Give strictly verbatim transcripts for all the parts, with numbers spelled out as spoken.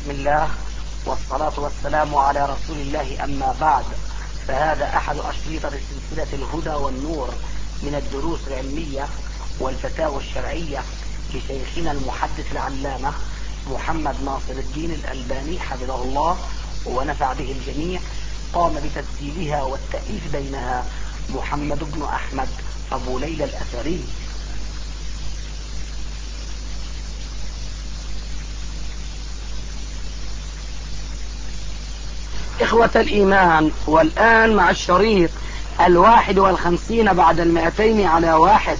بسم الله والصلاة والسلام على رسول الله، أما بعد، فهذا أحد أشريطة سلسلة الهدى والنور من الدروس العلمية والفتاوى الشرعية لشيخنا المحدث العلامة محمد ناصر الدين الألباني حفظه الله ونفع به الجميع. قام بتسجيلها والتأليف بينها محمد بن أحمد أبو ليلى الأثري. إخوة الإيمان، والآن مع الشريط الواحد والخمسين بعد المئتين على واحد.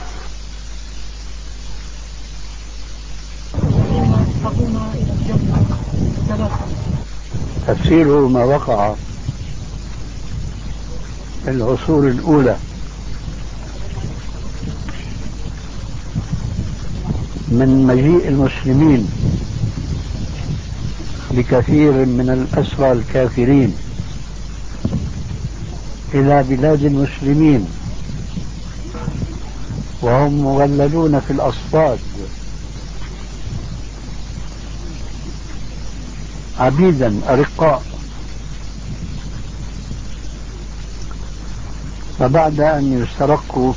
تفسير ما وقع في العصور الأولى من مجيء المسلمين بكثير من الأسرى الكافرين إلى بلاد المسلمين وهم مغللون في الأصفاد عبيدا أرقاء. فبعد أن يسترقوا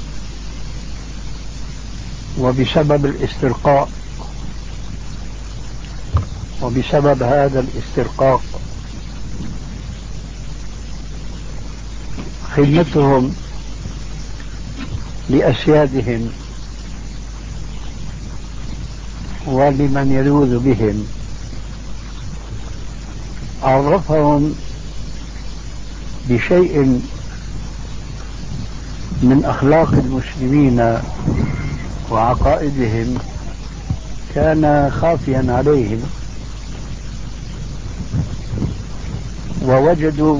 وبسبب الاسترقاء وبسبب هذا الاسترقاق خدمتهم لأسيادهم ولمن يلوذ بهم عرفهم بشيء من أخلاق المسلمين وعقائدهم كان خافيا عليهم، ووجدوا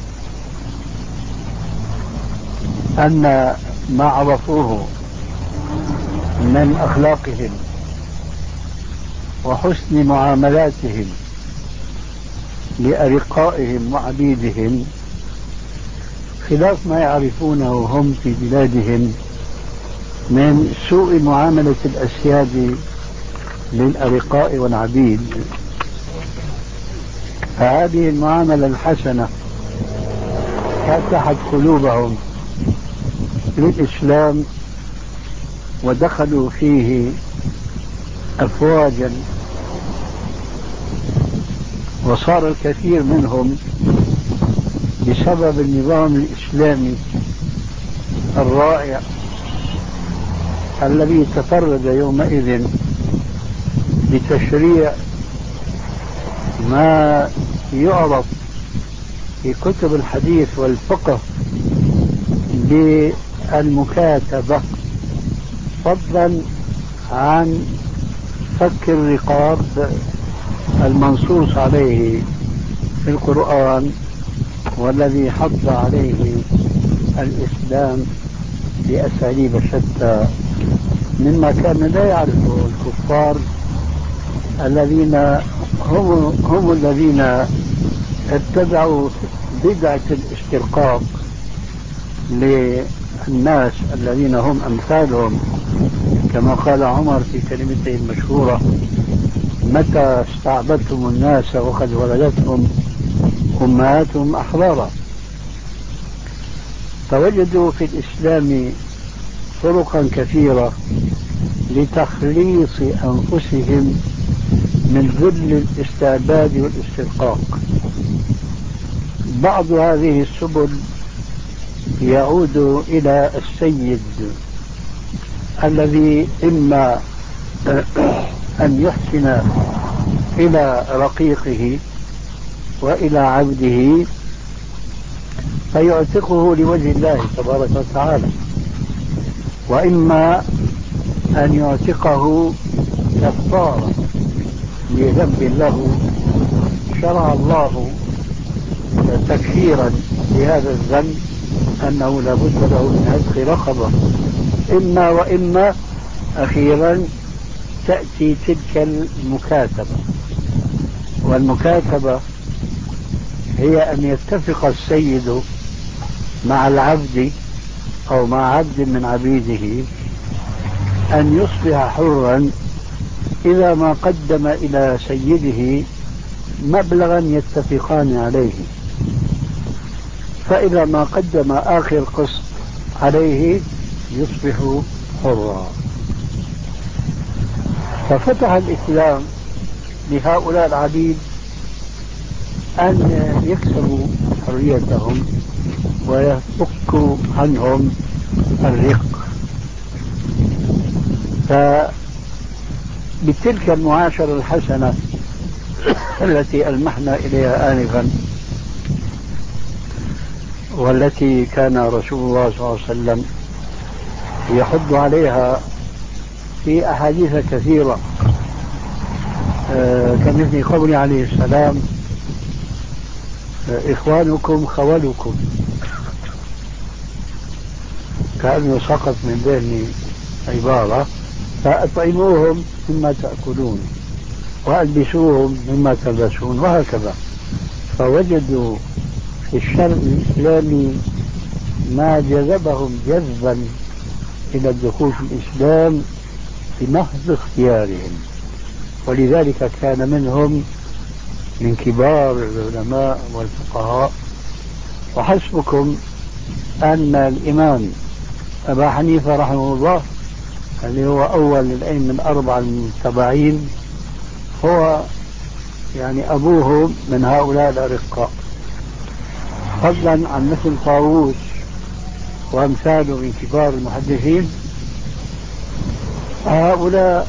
أن ما عرفوه من أخلاقهم وحسن معاملاتهم لأرقائهم وعبيدهم خلاف ما يعرفونه هم في بلادهم من سوء معاملة الأسياد للأرقاء والعبيد. فهذه المعاملة الحسنة فتحت قلوبهم للإسلام ودخلوا فيه أفواجا، وصار الكثير منهم بسبب النظام الإسلامي الرائع الذي تفرد يومئذ بتشريع ما يعرف في كتب الحديث والفقه بالمكاتبة، فضلا عن فك الرقاب المنصوص عليه في القرآن والذي حض عليه الإسلام بأساليب شتى، مما كان لا يعرفه الكفار الذين هم, هم الذين اتبعوا بدعة الاسترقاق للناس الذين هم أمثالهم، كما قال عمر في كلمته المشهورة: متى استعبدتم الناس وقد ولدتهم أمهاتهم أحرارا. فوجدوا في الإسلام طرقا كثيرة لتخليص أنفسهم من ذل الاستعباد والاسترقاق. بعض هذه السبل يعود إلى السيد الذي إما أن يحسن إلى رقيقه وإلى عبده فيعتقه لوجه الله تبارك وتعالى، وإما أن يعتقه كفارة لذنب له شرع الله تكفيرا لهذا الذنب أنه لا بد له من عتق رقبة. إما وإما أخيرا تأتي تلك المكاتبة، والمكاتبة هي أن يتفق السيد مع العبد أو مع عبد من عبيده أن يصبح حرا إذا ما قدم إلى سيده مبلغا يتفقان عليه، فإذا ما قدم آخر قسط عليه يصبح حرا. ففتح الإسلام لهؤلاء العبيد أن يكسبوا حريتهم ويفك عنهم الرق. فبتلك المعاشرة الحسنة التي ألمحنا إليها آنفا، والتي كان رسول الله صلى الله عليه وسلم يحض عليها في أحاديث كثيرة، آه كمثل قوله عليه السلام: آه إخوانكم خولكم، كأنه سقط من ذهني عبارة: فأطعموهم مما تأكلون وألبسوهم مما تلبسون، وهكذا. فوجدوا في الشرع الإسلامي ما جذبهم جذبا إلى الدخول في الإسلام بمحض اختيارهم، ولذلك كان منهم من كبار العلماء والفقهاء. وحسبكم أن الإمام أبا حنيفة رحمه الله، اللي هو أول الأئمة الأربعة المتبعين، هو يعني أبوه من هؤلاء الأرقاء، فضلا عن مثل طاووس وأمثاله من كبار المحدثين. هؤلاء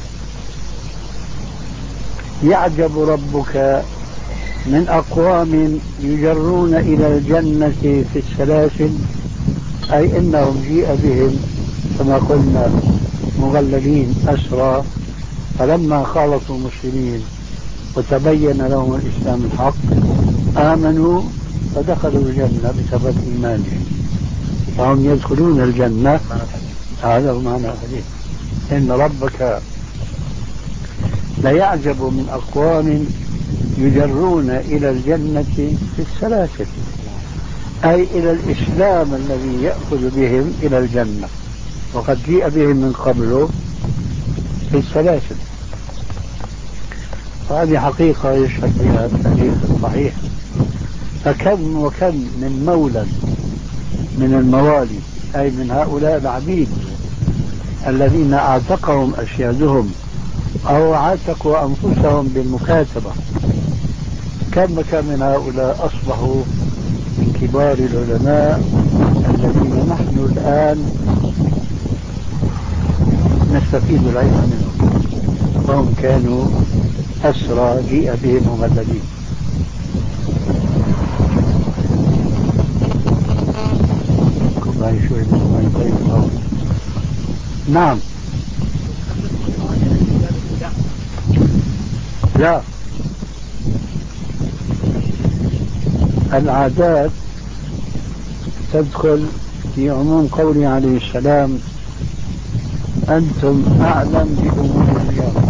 يعجب ربك من أقوام يجرون إلى الجنة في السلاسل، أي إنهم جيء بهم كما قلنا مغللين أسرى، فلما خالطوا المسلمين وتبين لهم الإسلام الحق آمنوا فدخلوا الجنة بسبب إيمانهم، فهم يدخلون الجنة. هذا هو معنى الحديث: إن ربك لا يعجب من أقوام يجرون إلى الجنة في السلاسل، أي إلى الإسلام الذي يأخذ بهم إلى الجنة، وقد جيء بهم من قبله في السلاسل. وهذه حقيقة يشهد بها التاريخ الصحيح. فكم وكم من مولى من الموالي، أي من هؤلاء العبيد الذين اعتقهم أسيادهم أو عاتقوا أنفسهم بالمكاتبة، كم كم من هؤلاء أصبحوا من كبار العلماء الذين نحن الآن نستفيد العلم منهم، وهم كانوا أسرى جيء بهم مغللين. نعم. لا، العادات تدخل في عموم قوله عليه السلام: أنتم أعلم بأمور اليوم.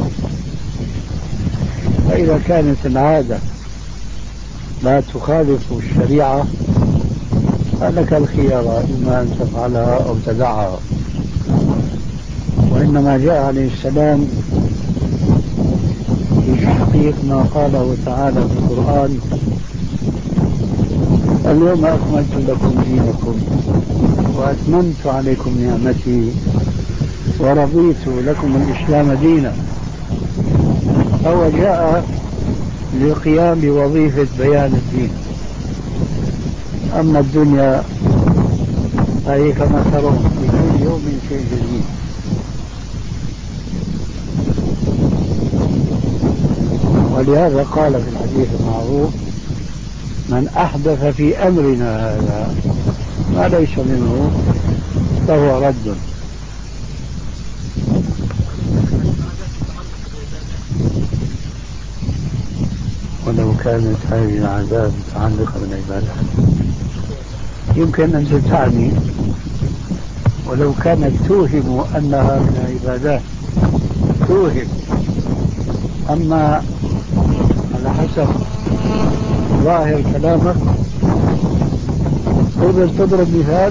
فإذا كانت العادة لا تخالف الشريعة فلك الخيار، إما أن تفعلها أو تدعها. وإنما جاء عليه السلام في تحقيق ما قاله تعالى في القرآن: اليوم أكملت لكم دينكم وأتممت عليكم نعمتي ورضيت لكم الإسلام دينا. فهو جاء للقيام بوظيفة بيان الدين. أما الدنيا فهي كما ترون في كل يوم شيء جديد. ولهذا قال في الحديث المعروف: من أحدث في أمرنا هذا ما ليس منه فهو رد. ولو كانت هذه العادات متعلقة بالعبادات يمكن أن تعني، ولو كانت توهم أنها من العبادات توهم. أما على حسب ظاهر كلامك تقدر تضرب مثال.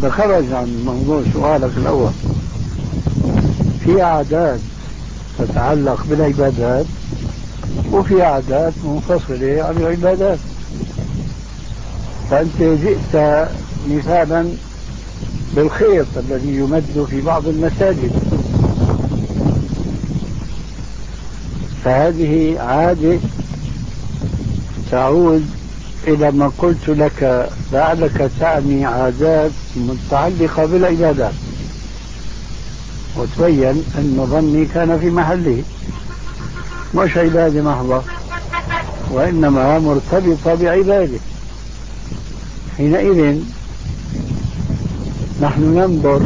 هذا خرج عن موضوع سؤالك الأول. في عادات تتعلق بالعبادات وفي عادات منفصلة عن العبادات. فأنت جئت مثالا بالخيط الذي يمد في بعض المساجد، فهذه عادة تعود إلى ما قلت لك، لعلك تعني عادات متعلقة بالعبادات، وتبين أن ظني كان في محله، مش عبادة محضة وإنما مرتبطة بعبادة. حينئذ نحن ننظر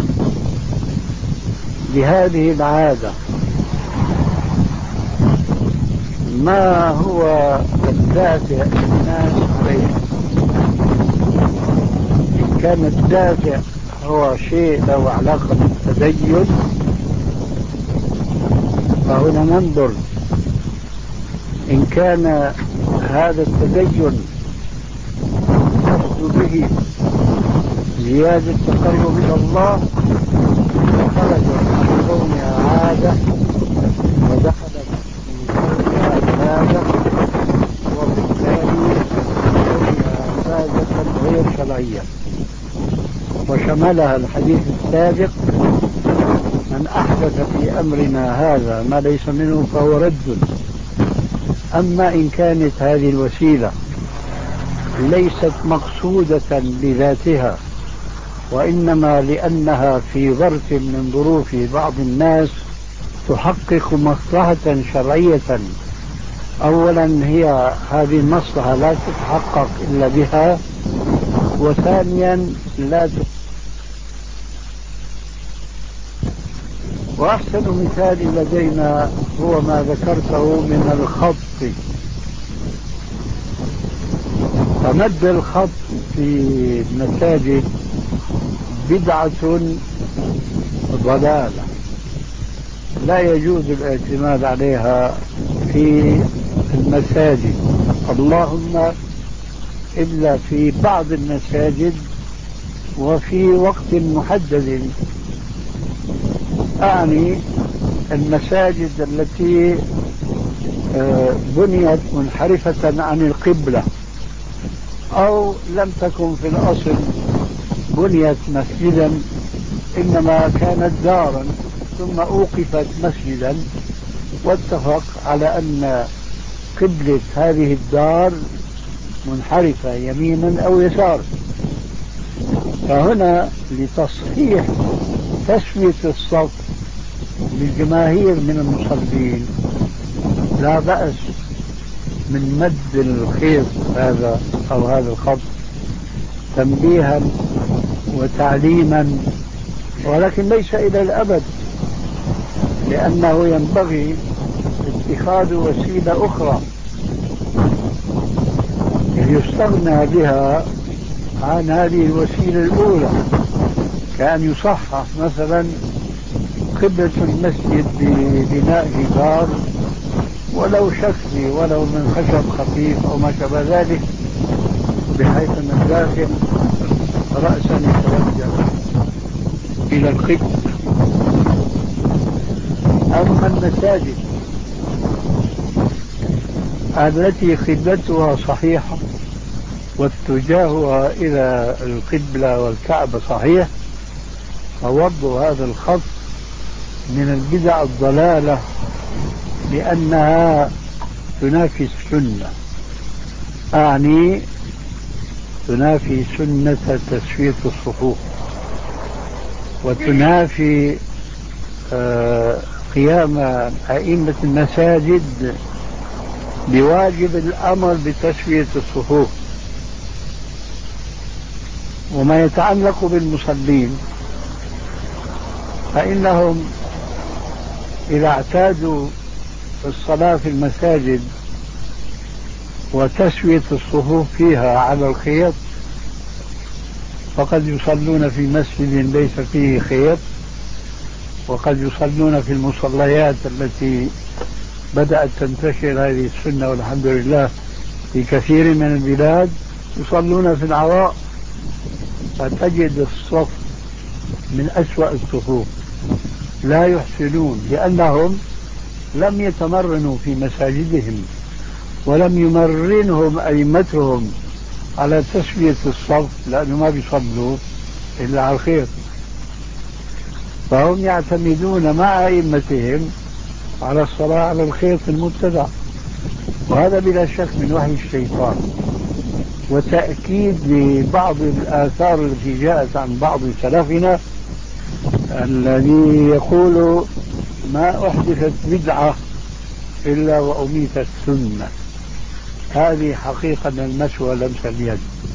لهذه العادة ما هو الدافع الناس عليه. إن كان الدافع هو شيء له علاقة بالتدين فهنا ننظر إن كان هذا التدين يقصد به زيادة التقرب إلى الله خرج من كونها عادة ودخلت في كونها عبادة، وبالتالي كونها عبادة غير شرعية. وشملها الحديث السابق: من أحدث في أمرنا هذا ما ليس منه فهو رد. أما إن كانت هذه الوسيلة ليست مقصودة لذاتها وإنما لأنها في ظرف من ظروف بعض الناس تحقق مصلحة شرعية، أولا هي هذه المصلحة لا تتحقق إلا بها، وثانيا لا ت... وأحسن مثال لدينا هو ما ذكرته من الخط. فمد الخط في المساجد بدعة ضلالة لا يجوز الاعتماد عليها في المساجد، اللهم إلا في بعض المساجد وفي وقت محدد. أعني المساجد التي بنيت منحرفة عن القبلة أو لم تكن في الأصل بنيت مسجدا إنما كانت دارا ثم أوقفت مسجدا، واتفق على أن قبلة هذه الدار منحرفة يمينا أو يسارا. فهنا لتصحيح تسوية الصف للجماهير من المصلين لا بأس من مد الخيط هذا أو هذا الخط تنبيها وتعليما، ولكن ليس إلى الأبد، لأنه ينبغي اتخاذ وسيلة أخرى يستغنى بها عن هذه الوسيلة الأولى، كأن يصحح مثلا قبلة المسجد ببناء جدار ولو شكلي ولو من خشب خفيف أو ما شابه ذلك، بحيث أن الداخل رأسا يتوجه إلى القبلة. أما المساجد التي قبلتها صحيحة واتجاهها إلى القبلة والكعبة صحيح، فوضع هذا الخط من البدع الضلالة لأنها تنافي السنة، أعني تنافي سنة تسوية الصفوف، وتنافي آه قيام أئمة المساجد بواجب الأمر بتسوية الصفوف. وما يتعلق بالمصلين فإنهم إذا اعتادوا الصلاة في المساجد وتسوية الصفوف فيها على الخيط فقد يصلون في مسجد ليس فيه خيط، وقد يصلون في المصليات التي بدأت تنتشر هذه السنة والحمد لله في كثير من البلاد، يصلون في العراء فتجد الصف من أسوأ الصفوف، لا يحسنون، لأنهم لم يتمرنوا في مساجدهم ولم يمرنهم أئمتهم على تسوية الصف، لأنه ما بيصلوا إلا على الخير، فهم يعتمدون مع أئمتهم على الصلاة على الخيط المتبع، وهذا بلا شك من وحي الشيطان، وتأكيد لبعض الآثار التي جاءت عن بعض سلفنا الذي يقول ما أحدثت بدعة إلا وأميتت سنة. هذه حقيقة المس ولمس اليد،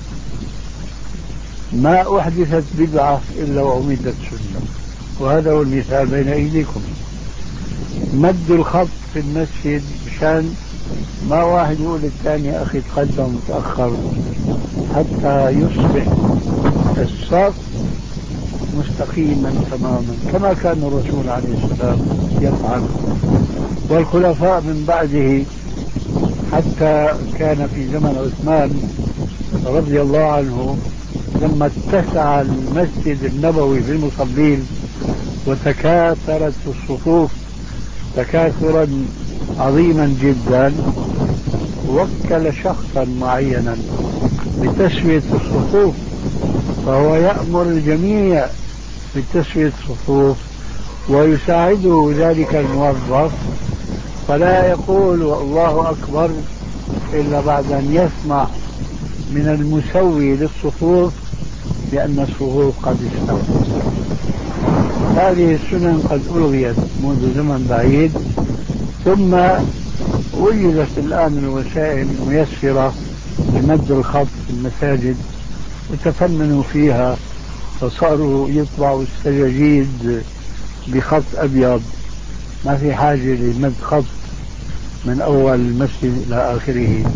ما أحدثت بدعة إلا وأميتت سنة، وهذا هو المثال بين أيديكم. مد الخط في المسجد مشان ما واحد يقول للثاني أخي تقدم متأخر، حتى يصبح الصف مستقيما تماما كما كان الرسول عليه السلام يفعل، والخلفاء من بعده، حتى كان في زمن عثمان رضي الله عنه لما اتسع المسجد النبوي بالمصلين وتكاثرت الصفوف تكاثرا عظيما جدا، وكل شخصا معينا بتسوية الصفوف، فهو يأمر الجميع بتسوية الصفوف ويساعده ذلك الموظف، فلا يقول الله أكبر إلا بعد أن يسمع من المسوي للصفوف بأن الصفوف قد استوت. هذه السنن قد ألغيت منذ زمن بعيد، ثم وجدت الآن الوسائل الميسرة لمد الخط في المساجد وتفننوا فيها، فصاروا يطبعوا السجاجيد بخط أبيض، ما في حاجة لمد خط من أول المسجد إلى آخره.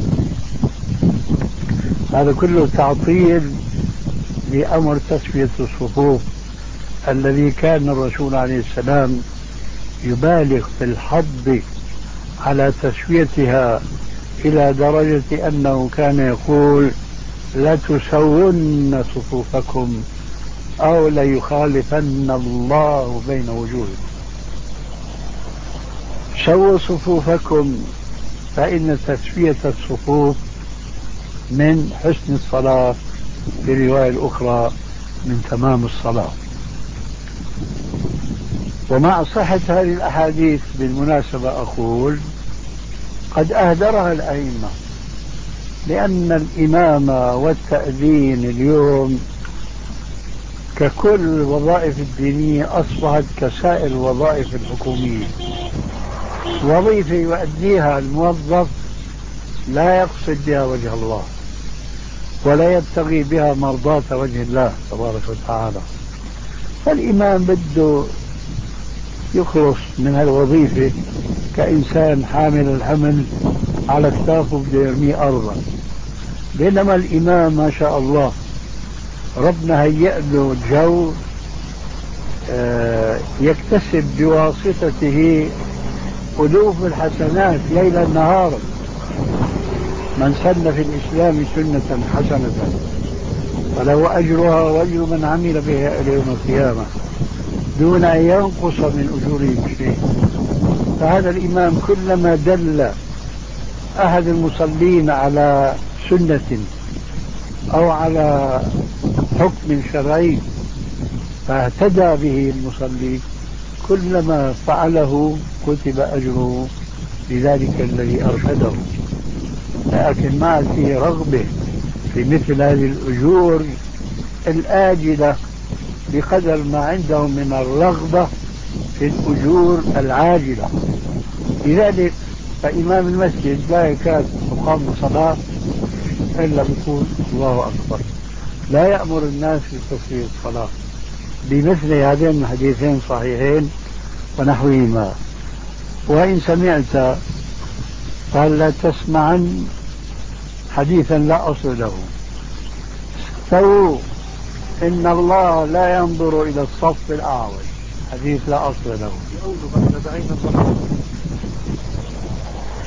هذا كله تعطيل لأمر تسوية الصفوف الذي كان الرسول عليه السلام يبالغ في الحض على تسويتها إلى درجة أنه كان يقول لا تسون صفوفكم أو ليخالفن الله بين وجوهكم. سووا صفوفكم، فإن تسوية الصفوف من حسن الصلاة، في الرواية الأخرى من تمام الصلاة. ومع صحة هذه الأحاديث بالمناسبة أقول قد أهدرها الأئمة، لأن الإمامة والتأذين اليوم ككل الوظائف الدينية أصبحت كسائر الوظائف الحكومية، وظيفة يؤديها الموظف لا يقصد بها وجه الله ولا يبتغي بها مرضاة وجه الله تبارك وتعالى. فالإمام بده يخلص من هالوظيفة كإنسان حامل الحمل على كتافه بده يرميه أرضا، بينما الإمام ما شاء الله ربنا هيأ له جو يكتسب بواسطته ألوف الحسنات ليلا نهارا. من سن في الإسلام سنة حسنة فله أجرها وأجر من عمل بها إلى يوم القيامة دون أن ينقص من أجورهم شيء. فهذا الإمام كلما دل أحد المصلين على سنة أو على حكم شرعي فاهتدى به المصلي، كلما فعله كتب أجره لذلك الذي أرشده. لكن ما فيه رغبة في مثل هذه الأجور الآجلة بقدر ما عندهم من الرغبة في الأجور العاجلة. لذلك فإمام المسجد لا يكاد تقام الصلاة إلا بيقول الله أكبر، لا يأمر الناس بتسوية الصلاة بمثل هذين الحديثين صحيحين ونحوهما. وإن سمعت فلا تسمعن حديثا لا أصل له، استووا إن الله لا ينظر إلى الصف الأعوج، حديث لا أصل له.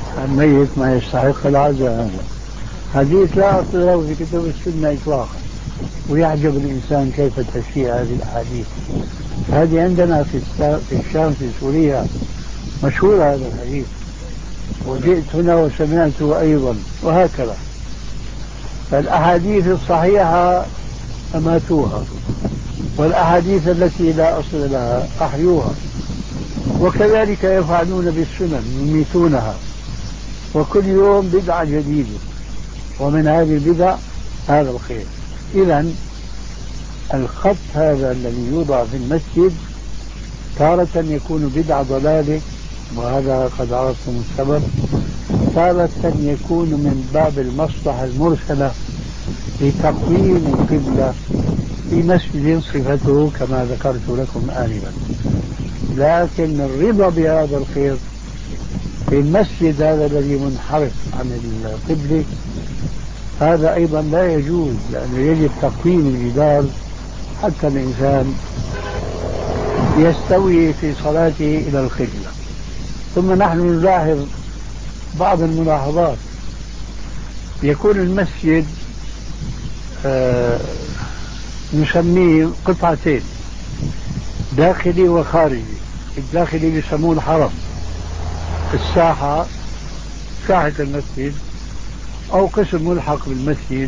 الميت ما يستحق العزاء، هذا حديث لا أصل له في كتب السنة إطلاقا. ويعجب الإنسان كيف تشيع هذه الأحاديث. هذه عندنا في في الشام في سوريا مشهور هذا الحديث، وجئت هنا وسمعته أيضا، وهكذا. فالأحاديث الصحيحة أماتوها، والأحاديث التي لا أصل لها أحيوها، وكذلك يفعلون بالسنن يميتونها، وكل يوم بدعة جديدة، ومن هذه البدع هذا الخير. إذن الخط هذا الذي يوضع في المسجد تارة يكون بدعة ضلالة، وهذا قد عرفتم السبب. تارة يكون من باب المصلحة المرسلة لتقويم القبلة في مسجد صفته كما ذكرت لكم آنفا. لكن الرضا بهذا الخير في المسجد هذا الذي منحرف عن القبلة هذا أيضا لا يجوز، لأنه يجب تقويم الجدار حتى الإنسان يستوي في صلاته إلى القبلة. ثم نحن نلاحظ بعض الملاحظات. يكون المسجد آه نسميه قطعتين، داخلي وخارجي. الداخلي بيسموه الحرم، الساحة ساحة المسجد أو قسم ملحق بالمسجد.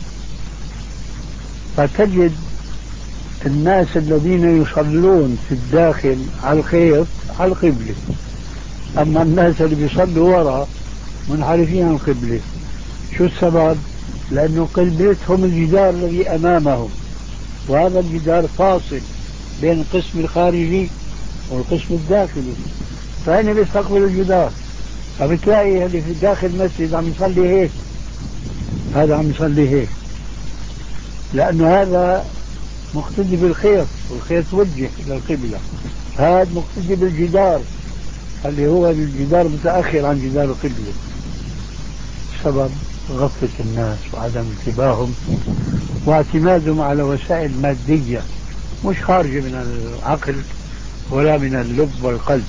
فتجد الناس الذين يصلون في الداخل على الخيط على القبلة، أما الناس اللي بيصلوا وراء منحرفين عن القبلة. شو السبب؟ لأنه قبلتهم الجدار الذي أمامهم، وهذا الجدار فاصل بين القسم الخارجي والقسم الداخلي، فهنا بيستقبل الجدار. فبتلاقي اللي في داخل المسجد عم يصلي هيك، هذا عم يصلي هيك، لأنه هذا مقتدي بالخيط، والخيط وجه إلى القبلة. هذا مقتدي بالجدار اللي هو الجدار متأخر عن جدار القبلة. السبب غفلة الناس وعدم انتباههم واعتمادهم على وسائل مادية مش خارجة من العقل ولا من اللب والقلب.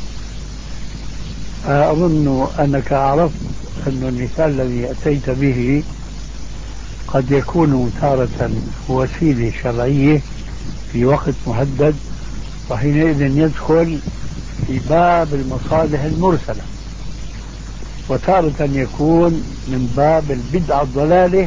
أظن أنك عرفت أن المثال الذي أتيت به قد يكون تارة وسيلة شرعية في وقت محدد، وحينئذ يدخل في باب المصالح المرسلة، وتارة يكون من باب البدعة الضلالة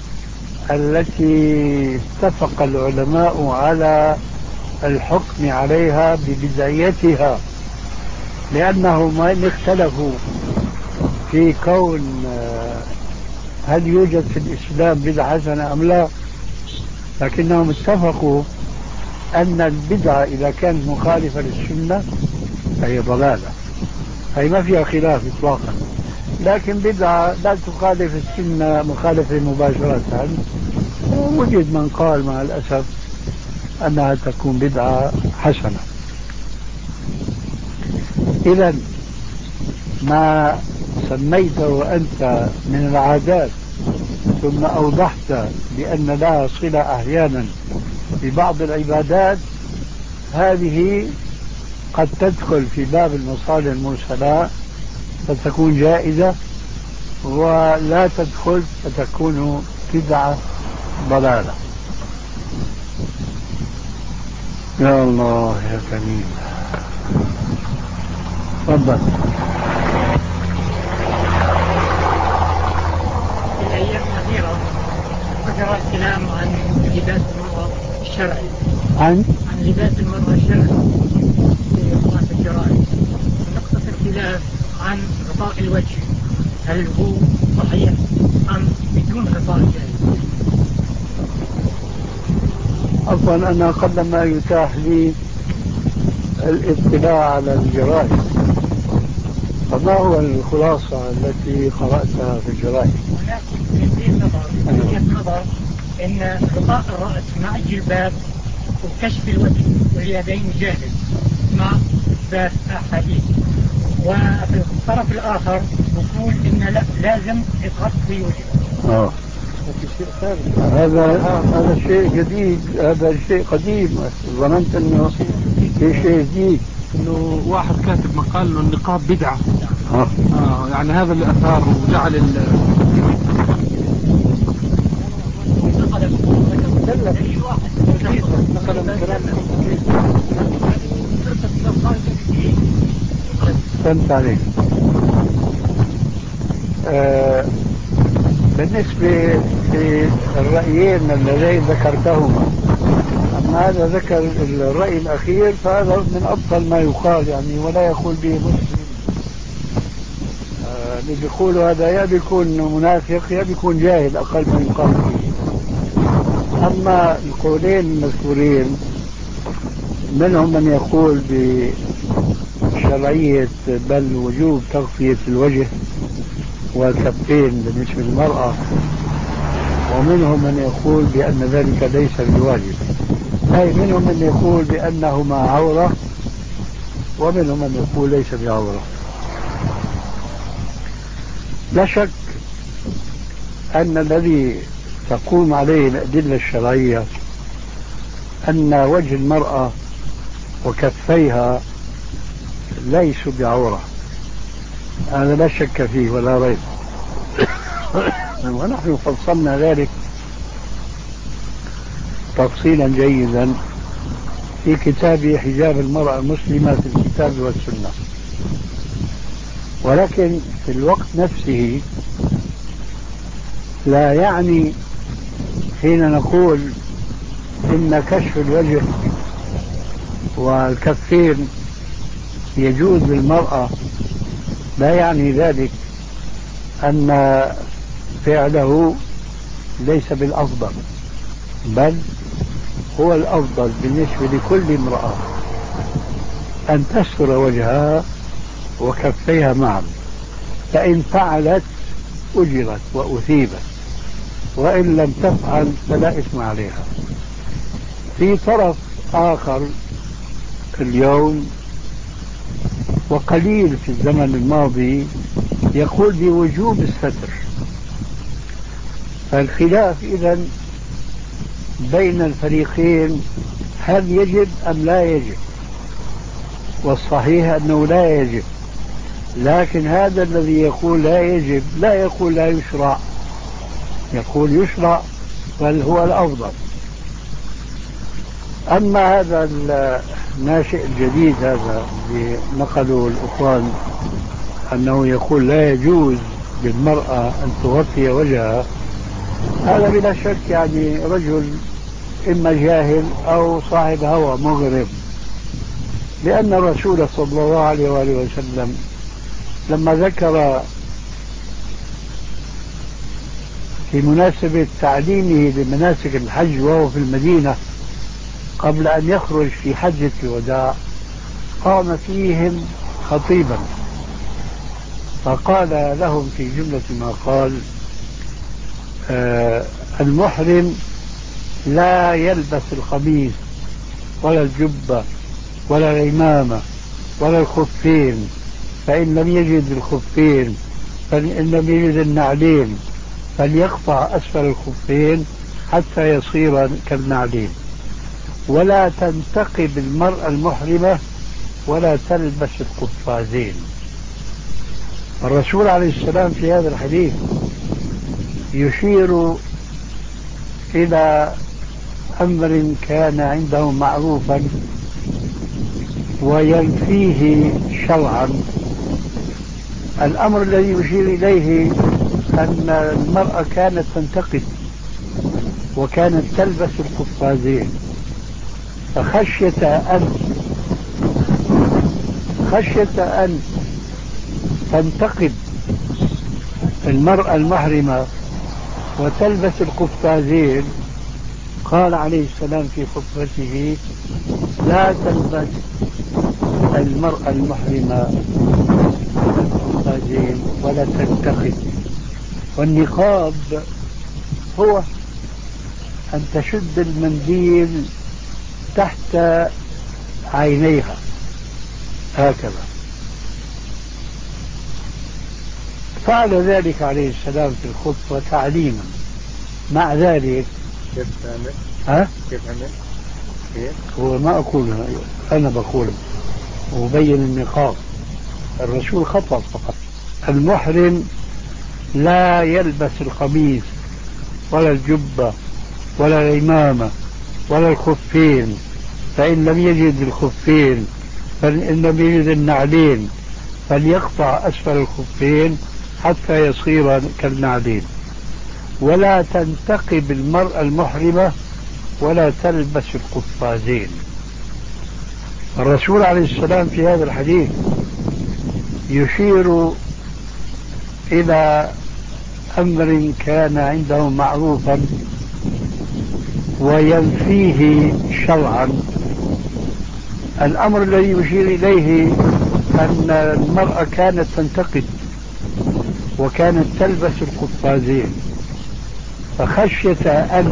التي اتفق العلماء على الحكم عليها ببدعيتها، لأنهم وإن اختلفوا في كون هل يوجد في الإسلام بدعة حسنة أم لا، لكنهم اتفقوا أن البدعة إذا كانت مخالفة للسنة فهي ضلالة، هي ما فيها خلاف إطلاقا. لكن بدعة لا تخالف السنة مخالفة مباشرة، وجد من قال مع الأسف أنها تكون بدعة حسنة. إذا ما سميته أنت من العادات ثم أوضحت بأن لها صلة أحيانا ببعض العبادات، هذه قد تدخل في باب المصالح المرسلة فتكون جائزة، ولا تدخل فتكون بدعة ضلالة. يا الله يا كريم. تفضل. في الأيام الأخيرة ذكر الكلام عن لباس المرأة الشرعي، عن عن لباس المرأة الشرعي في بعض الجرائد. نقطة الخلاف عن غطاء الوجه، هل هو صحيح أم بدون غطاء جائز؟ عفوا أنا قبل يتاح لي الاطلاع على الجرائد، فما هو الخلاصة التي قرأتها في الجرائد؟ هناك وجهة نظر وجهة نظر أن غطاء الرأس مع الجلباب وكشف الوجه واليدين جاهز مع إثبات أحاديث، وفي الطرف الآخر يقول إن لا لازم يتغطي وجهه. آه. هذا هذا شيء جديد، هذا شيء قديم. ظننت انه في شيء جديد، انه واحد كاتب مقال انه النقاب بدعه. اه, آه يعني هذا اللي اثار وجعل ال أي واحد مثلا كلامكم فهمت عليك. آه بالنسبة للرأيين اللذين ذكرتهما، أما هذا ذكر الرأي الأخير فهذا من أبطل ما يقال يعني، ولا يقول به مسلم. آه اللي بيقولوا هذا يا بيكون منافق يا بيكون جاهل أقل ما يقال فيه. أما القولين المذكورين منهم من يقول بشرعية بل وجوب تغطية الوجه والكفين بالنسبة للمرأة، ومنهم من يقول بأن ذلك ليس بواجب، أي منهم من يقول بأنهما عورة ومنهم من يقول ليس بعورة. لا شك أن الذي تقوم عليه الأدلة الشرعية أن وجه المرأة وكفيها ليسوا بعورة، هذا لا شك فيه ولا ريب. ونحن فصلنا ذلك تفصيلا جيدا في كتاب حجاب المرأة المسلمة في الكتاب والسنة. ولكن في الوقت نفسه لا يعني حين نقول إن كشف الوجه والكفين يجوز للمرأة لا يعني ذلك أن فعله ليس بالأفضل، بل هو الأفضل بالنسبة لكل امرأة أن تستر وجهها وكفيها معا، فإن فعلت أجرت وأثيبت، وإن لم تفعل فلا إثم عليها. في طرف آخر اليوم وقليل في الزمن الماضي يقول بوجوب الستر، فالخلاف إذن بين الفريقين هل يجب أم لا يجب، والصحيح أنه لا يجب. لكن هذا الذي يقول لا يجب لا يقول لا يشرع، يقول يشرع بل هو الأفضل. أما هذا الناشئ الجديد هذا اللي نقلوا الأخوان أنه يقول لا يجوز للمرأة أن تغطي وجهها، هذا بلا شك يعني رجل إما جاهل أو صاحب هوى مغرب، لأن الرسول صلى الله عليه وآله وسلم لما ذكر في مناسبة تعليمه لمناسك الحج وهو في المدينة قبل أن يخرج في حجة الوداع قام فيهم خطيبا فقال لهم في جملة ما قال: آه المحرم لا يلبس القميص ولا الجبة ولا العمامة ولا الخفين، فإن لم يجد الخفين فإن لم يجد النعلين فليقطع أسفل الخفين حتى يصير كالنعلين، ولا تنتقب المرأة المحرمة ولا تلبس القفازين. الرسول عليه السلام في هذا الحديث يشير إلى أمر كان عنده معروفا وينفيه شرعا. الأمر الذي يشير إليه أن المرأة كانت تنتقد وكانت تلبس القفازين، فخشية أن خشية أن تنتقد المرأة المحرمة وتلبس القفازين قال عليه السلام في خطبته: لا تلبس المرأة المحرمة القفازين ولا تنتقد. والنقاب هو أن تشد المنديل تحت عينيها هكذا. فعل ذلك عليه السلام في الخطبة تعليما. مع ذلك كيف تعمل؟ ها؟ كيف عمل؟ كيف؟ هو ما أقول أنا بقول وبين النقاب. الرسول خطب فقط. المحرم لا يلبس القميص ولا الجبة ولا العمامة ولا الخفين، فإن لم يجد الخفين فإن لم يجد النعلين فليقطع أسفل الخفين حتى يصير كالنعلين. ولا تنتقب المرأة المحرمة ولا تلبس القفازين. الرسول عليه السلام في هذا الحديث يشير إلى أمر كان عنده معروفا وينفيه شرعا. الأمر الذي يشير إليه أن المرأة كانت تنتقد وكانت تلبس القفازين، فخشية أن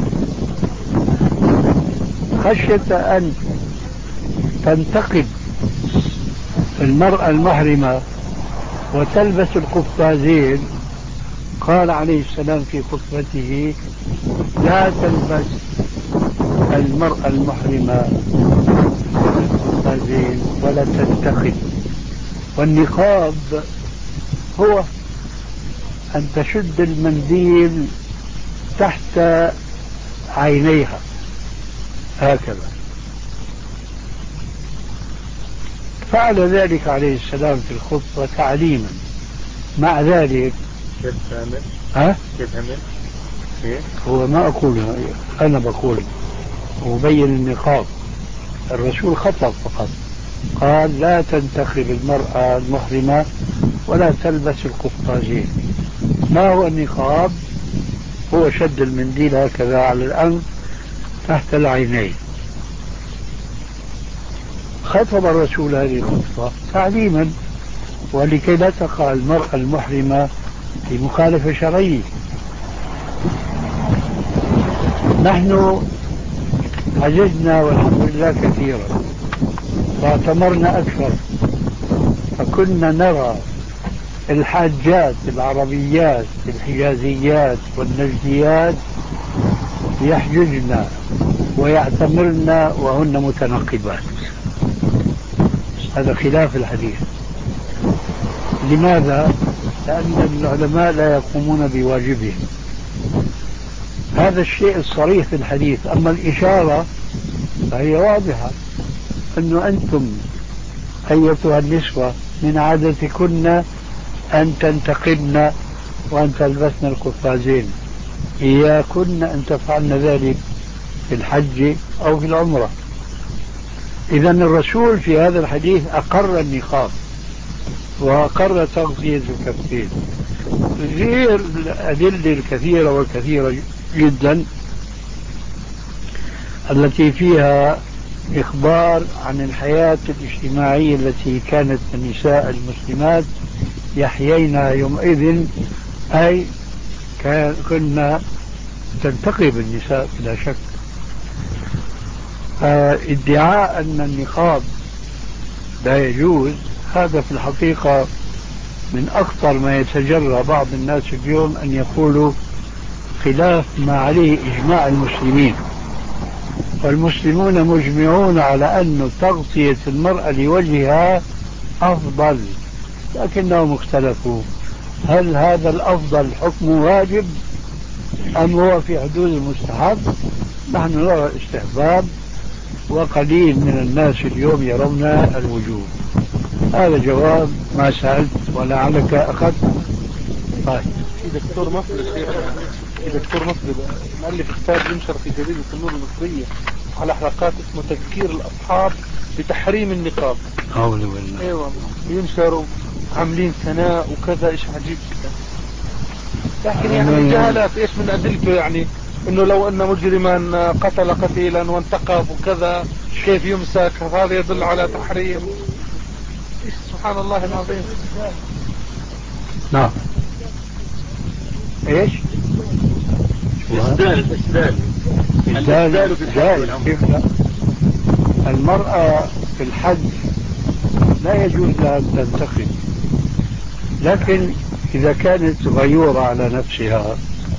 خشية أن تنتقد المرأة المحرمة وتلبس القفازين قال عليه السلام في خطبته: لا تلبس المرأة المحرمة القفازين ولا تنتقد. والنقاب هو أن تشد المنديل تحت عينيها هكذا. فعل ذلك عليه السلام في الخطبة تعليما. مع ذلك كيف تعمل؟ ها؟ كيف تعمل؟ إيه؟ هو ما أقول، أنا بقول مبين النقاب. الرسول خطب فقط، قال: لا تنتخب المرأة المحرمة ولا تلبس القفازين. ما هو النقاب؟ هو شد المنديل هكذا على الأنف تحت العينين. خطب الرسول هذه الخطبة تعليما ولكي لا تقع المرأة المحرمة في مخالفة شرعية. نحن حججنا والحمد لله كثيرا واعتمرنا أكثر، فكنا نرى الحاجات العربيات الحجازيات والنجديات يحججن ويعتمرن وهن متنقبات. هذا خلاف الحديث. لماذا؟ لأن العلماء لا يقومون بواجبهم. هذا الشيء الصريح في الحديث. أما الإشارة فهي واضحة، أن أنتم أيتها النسوة من عادتكن أن تنتقبن وأن تلبسن القفازين، إياكن أن تفعلن ذلك في الحج أو في العمرة. إذن الرسول في هذا الحديث أقر النقاب وأقر تغطية الكفين، غير الأدلة الكثيرة والكثيرة جدا التي فيها إخبار عن الحياة الاجتماعية التي كانت النساء المسلمات يحيين يومئذ، أي كنا تنتقب النساء بلا شك. ادعاء أن النقاب لا يجوز هذا في الحقيقة من أخطر ما يتجرى بعض الناس اليوم أن يقولوا خلاف ما عليه إجماع المسلمين، والمسلمون مجمعون على أن تغطية المرأة لوجهها أفضل، لكنهم اختلفوا هل هذا الأفضل حكم واجب أم هو في حدود المستحب. نحن نرى الاستحباب وقليل من الناس اليوم يرون الوجوب. هذا جواب ما سألت ولعلك أخذت. طيب في دكتور مصري الشيخ في دكتور مصري مؤلف كتاب ينشر في جريدة النور المصرية على حلقات اسمه تذكير الأصحاب بتحريم النقاب. حول بالله. ايوه ينشروا عاملين ثناء وكذا، ايش عجيب جدا. لكن يعني الجهالات ايش من ادلته، يعني انه لو ان مجرما قتل قتيلا وانتقب وكذا كيف يمسك، هذا يدل على تحريم. سبحان الله العظيم. نعم. ايش؟ الإسدال الإسدال الإسدال جائز. كيف لا؟ المرأة في الحج لا يجوز لها أن تنتقب، لكن إذا كانت غيورة على نفسها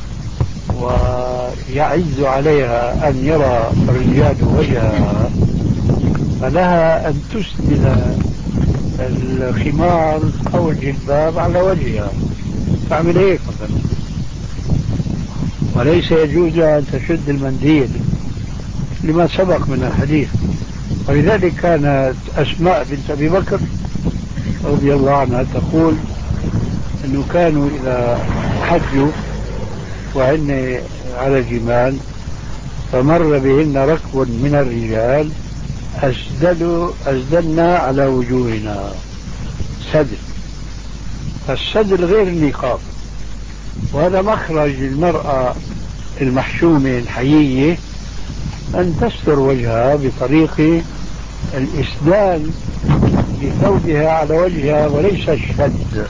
ويعز عليها أن يرى الرجال وجهها فلها أن تسدل الخمار أو الجلباب على وجهها، تعمل هيك مثلا. وليس يجوز أن تشد المنديل لما سبق من الحديث. ولذلك كانت أسماء بنت أبي بكر رضي الله عنها تقول أنه كانوا إذا حجوا وهن على جمال فمر بهن ركب من الرجال أسدلوا أسدلنا على وجوهنا سدل، فالسدل غير النقاب، وهذا مخرج المرأة المحشومة الحيية أن تستر وجهها بطريق الإسدال بثوبها على وجهها وليس الشد.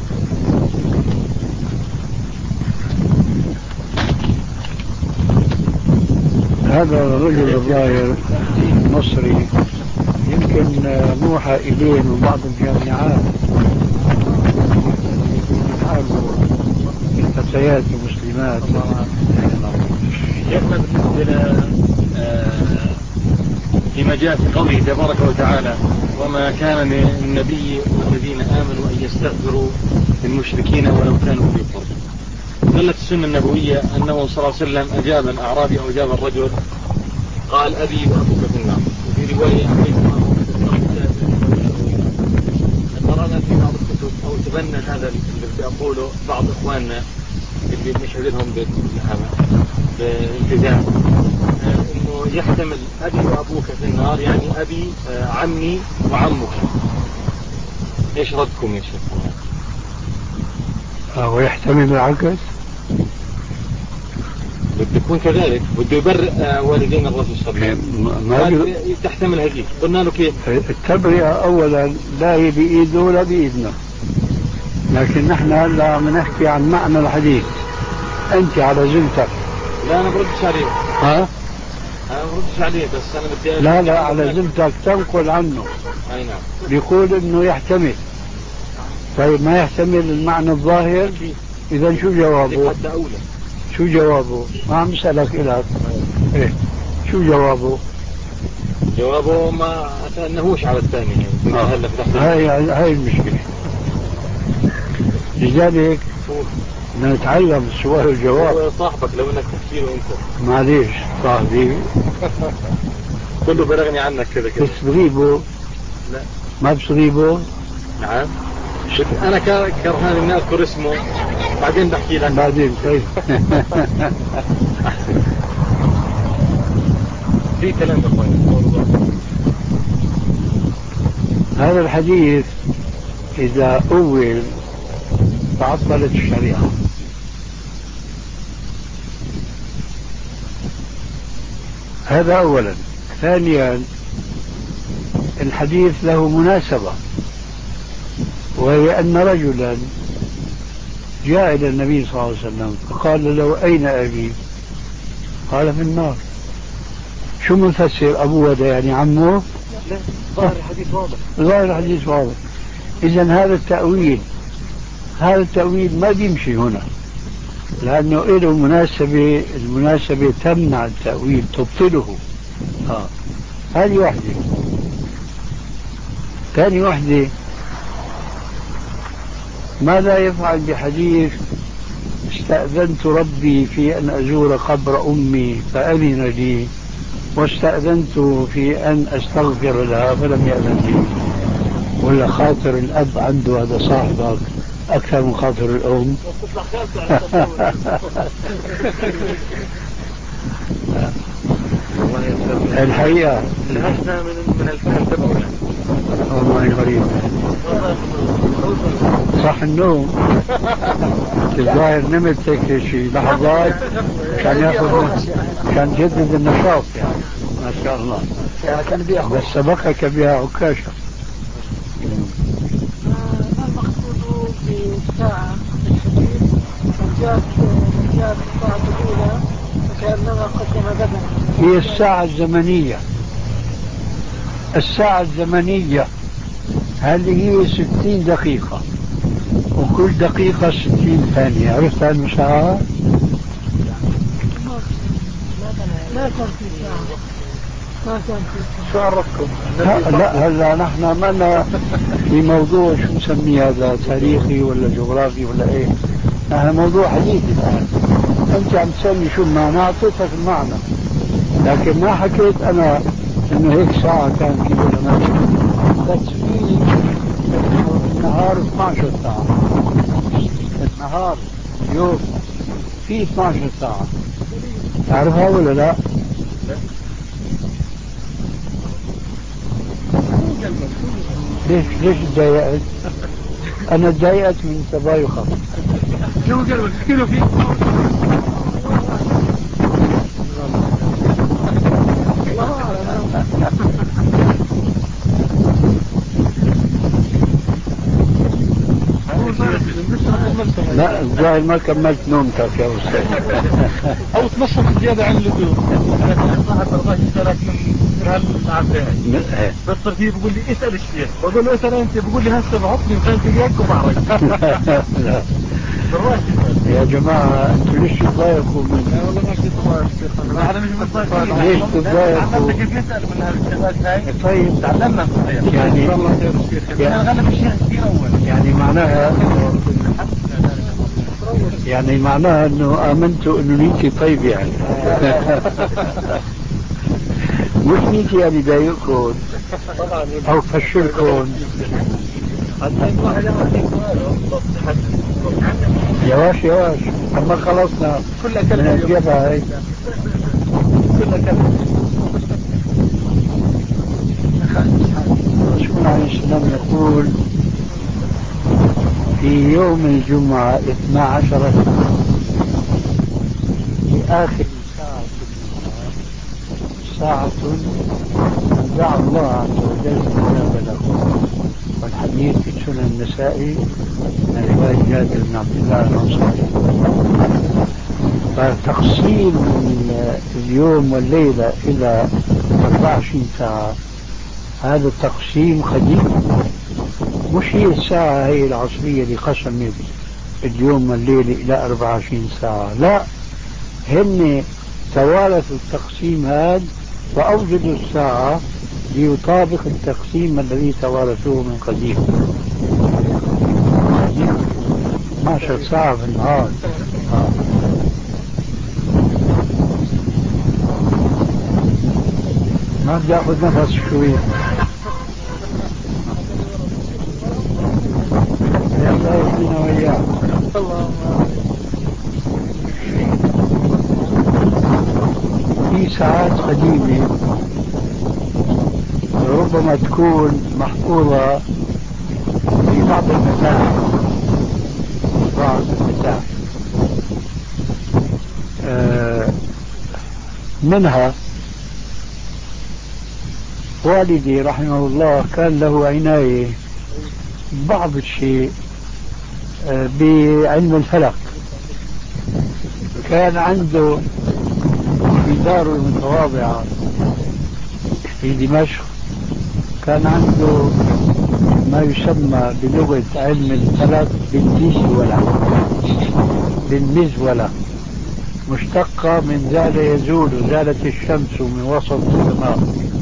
هذا الرجل الظاهر مصري يمكن موحى إليه من بعض الجامعات الفتيات المسلمات. شيخنا بالنسبة فيما جاء في قوله تبارك وتعالى وما كان للنبي والذين آمنوا أن يستغفروا للمشركين ولو كانوا في قرب، دلت السنة النبوية أنه صلى الله عليه وسلم أجاب الأعرابي أو أجاب الرجل قال أبي وأبوك في النار، وفي رواية قرأنا في بعض الكتب أو تبنى هذا اللي بيقوله بعض إخواننا اللي نشهد لهم بالالتزام انه يحتمل ابي وابوك في النار، يعني ابي عمي وعمك. ايش ردكم يا شيخ؟ هو يحتمل العكس؟ بده يكون كذلك، بده يبرئ والدين الرسول صلى الله عليه وسلم. ما تحتمل هذه، قلنا له كيف؟ التبرئة اولا لا هي بايده ولا بايدنا، لكن نحن هلا عم نحكي عن معنى الحديث. انت على زوجتك. لا انا بردش عليه. ها؟ انا بردش عليه بس انا بدي لا لا على زوجتك تنقل عنه. اي نعم. بيقول انه يحتمل. طيب ما يحتمل المعنى الظاهر؟ اذا شو جوابه؟ حتى اولى. شو جوابه؟ ما عم اسالك الك. ايه شو جوابه؟ جوابه ما تأنهوش على الثاني يعني. آه. هاي هاي المشكلة. لذلك بدنا نتعلم السؤال والجواب. هو صاحبك لو انك تحكي له انت. معليش صاحبي. كله بلغني عنك كذا كذا. بس بغيبه؟ لا. ما بصغيبه؟ نعم. انا كرهان اني اذكر اسمه بعدين بحكي لك. بعدين طيب. في كلام اخواني. هذا الحديث اذا اول تعطلت الشريعة. هذا اولا. ثانيا الحديث له مناسبة، وهي ان رجلا جاء الى النبي صلى الله عليه وسلم فقال له اين ابي؟ قال في النار. شو منفسر ابوه ده يعني عمه؟ لا ظاهر الحديث واضح. ظاهر الحديث واضح. اذا هذا التأويل هذا التأويل ما بيمشي هنا، لأنه له مناسبة، المناسبة تمنع التأويل تبطله. آه. هذه واحدة. ثاني واحدة، ماذا يفعل بحديث استأذنت ربي في أن أزور قبر أمي فأذن لي، واستأذنت في أن أستغفر لها فلم يأذن لي؟ ولا خاطر الأب عنده هذا صاحبك أكثر من خاطر الأم؟ الحقيقة نهشنا من من الفهم تبعنا. والله غريب. صح النوم. الظاهر نمت هيك شيء لحظات كان ياخذ كان جدد النشاط يعني ما شاء الله. كان بياخذ بس سبقك بها عكاشة. ما المقصود بالساعة الحديث؟ من جاء من جاء بالساعة الأولى فكأنما قدم بدنا. هي الساعة الزمنية. الساعة الزمنية هذه هي ستين دقيقة، وكل دقيقة ستين ثانية. عرفت المساعة؟ لا كان في ساعة. ما كان في ساعة. شو عرفكم؟ لا هلا نحن ما في موضوع شو نسميه هذا، تاريخي ولا جغرافي ولا ايه؟ نحن موضوع حديث الآن. أنت عم تسألني شو المعنى، أعطيتك المعنى، لكن ما حكيت أنا إنه هيك ساعة كان في برنامج. بس في النهار اثني عشر ساعة، النهار اليوم في اثني عشر ساعة، تعرفها ولا لا؟ ليش ليش تضايقت؟ أنا تضايقت من تضايقك. شو قلبك؟ احكي له فيه. لا الظاهر ما كملت نومتك يا أستاذ. أو تنشط زيادة عن اللزوم. صاحب برضاش اشترك من هالعبد بس فيه بقول لي اسأل الشيخ، بقول له اسأل أنت، بقول لي هسه بحطني وخلت إياك وبعرف. يا جماعة أنتوا ليش تضايقوا مني؟ لا والله ما كنت تضايق. احنا مش متضايقين. ليش تضايقوا؟ تعلمنا كيف نسأل من هالشغلات هاي. طيب تعلمنا يعني يعني غلب الشيخ كثير أول. يعني معناها يعني معناها انه امنتوا انه نيتي طيب يعني. مش نيتي يعني ضايقكم او فشلكم. يواش يواش اما خلصنا كلها كلمة الجبهة هاي كلها كلمة. الرسول عليه السلام يقول في يوم الجمعة اثنا عشر في آخر ساعة النهار ساعة دعا الله عز وجل استجاب له. والحديث في سنن النسائي من رواية جابر بن عبد الله الأنصاري. فتقسيم اليوم والليلة إلى أربع وعشرين ساعة هذا التقسيم قديم، مش هي الساعة هي العصرية اللي قسمت اليوم والليلة إلى أربع وعشرين ساعة، لا، هن توارثوا التقسيم هذا وأوجدوا الساعة ليطابق التقسيم الذي توارثوه من قديم. اثني عشر ساعة في النهار. آه. ما بدي أخذ نفس شوي. يلا يهدينا وإياك. في ساعات قديمة ربما تكون محفوظة في بعض المتاحف، بعض المتاحف آه منها والدي رحمه الله كان له عناية بعض الشيء آه بعلم الفلك. كان عنده في داره المتواضعة في دمشق كان عنده ما يسمى بلغة علم الفلك بالمزولة. بالمزولة مشتقة من زال يزول، زالت الشمس من وسط السماء.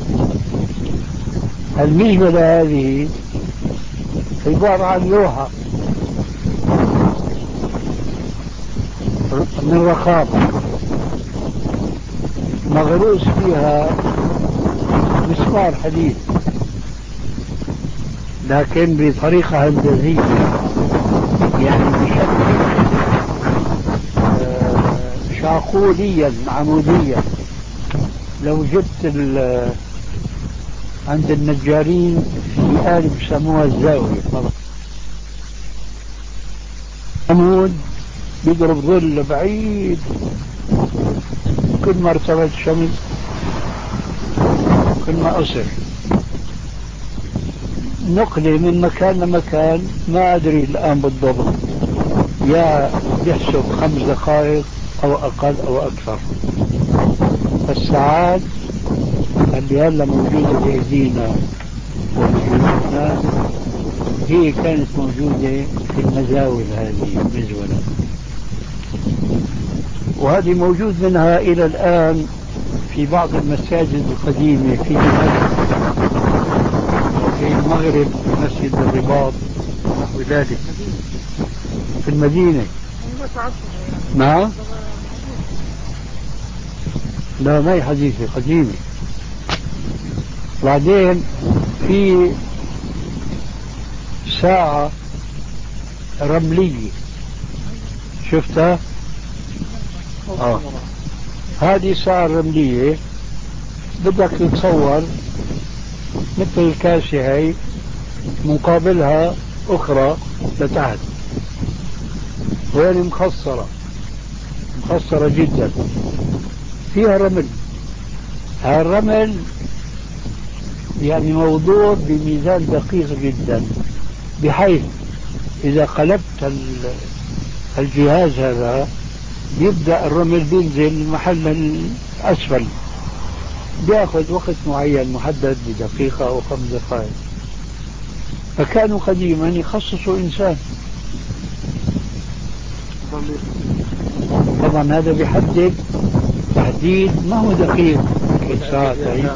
المزولة هذه عبارة عن لوحة من رخامة مغروس فيها مسمار حديد، لكن بطريقة هندسية، يعني بشكل شاقوليا عموديا. لو جبت عند النجارين في آلة بسموها الزاوية، عمود بيضرب ظل بعيد، كل ما ارتفعت الشمس كل ما قصر. نقلة من مكان لمكان ما أدري الآن بالضبط، يا يحسب خمس دقائق أو أقل أو أكثر. الساعات اللي هلا موجودة بأيدينا وبجيوبنا هي كانت موجودة في المزاول هذه المزولة، وهذه موجود منها إلى الآن في بعض المساجد القديمة في دمشق وفي المغرب مسجد الرباط نحو ذلك في المدينة. نعم لا ما هي حديثة، قديمة. بعدين في ساعة رملية شفتها؟ آه. هذه الساعة الرملية بدك تتصور مثل الكاسة هي، مقابلها أخرى لتحت، وهي مخصرة مخصرة جدا، فيها رمل. هذا الرمل يعني موضوع بميزان دقيق جدا، بحيث إذا قلبت الجهاز هذا يبدأ الرمل بينزل محل الأسفل، بياخذ وقت معين محدد بدقيقة أو خمس دقائق. فكانوا قديما يخصصوا إنسان، طبعا هذا بيحدد تحديد ما هو دقيق ساعتين،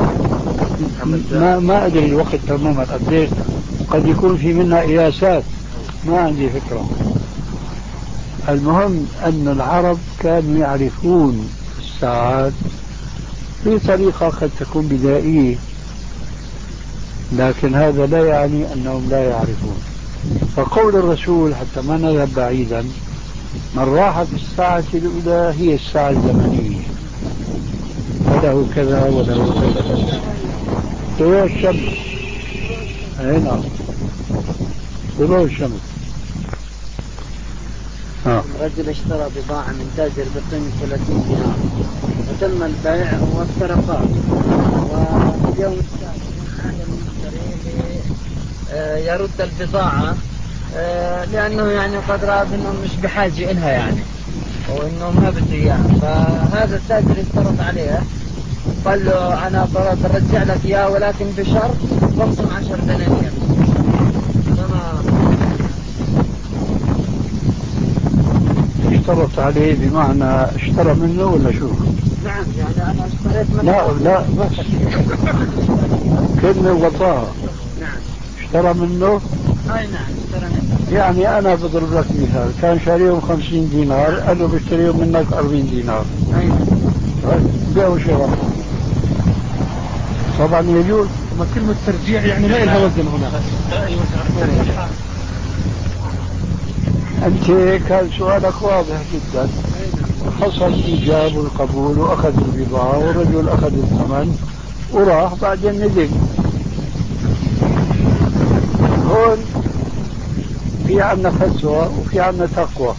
ما ما أدري الوقت تماما قديش، قد يكون في منها قياسات ما عندي فكرة. المهم أن العرب كانوا يعرفون الساعات بطريقة قد تكون بدائية، لكن هذا لا يعني أنهم لا يعرفون. فقول الرسول حتى ما نذهب بعيدا، من راح في الساعة الأولى هي الساعة الزمنية، وله كذا وله كذا. طلوع الشمس، أي نعم، طلوع الشمس. آه. رجل اشترى بضاعة من تاجر بقيمة ثلاثين دينار، وتم البيع وافترقا، وفي اليوم الثاني عاد المشتري يرد البضاعة لأنه يعني قد رأى أنه مش بحاجة إلها يعني، وإنه ما بده إياها. فهذا التاجر اشترط عليها، قال له أنا برجع لك إياها ولكن بشرط بقسم عشر دنانير. فما اشترط عليه بمعنى اشترى منه ولا شو؟ نعم، يعني أنا اشتريت منه. لا لا بس كلمة وطاها. نعم. اشترى منه؟ أي نعم اشترى منه. يعني أنا بضرب لك مثال، كان شاريهم خمسين دينار، قال له بشتريهم منك أربعين دينار. أي بيع وشراء طبعا يجوز. ما كلمة ترجيع يعني ما لها وزن هنا. أنت كان سؤالك واضح جدا، حصل إيجاب والقبول وأخذ البضاعة والرجل أخذ الثمن وراح، بعدين ندم. هون في عنا فتوى وفي عنا تقوى.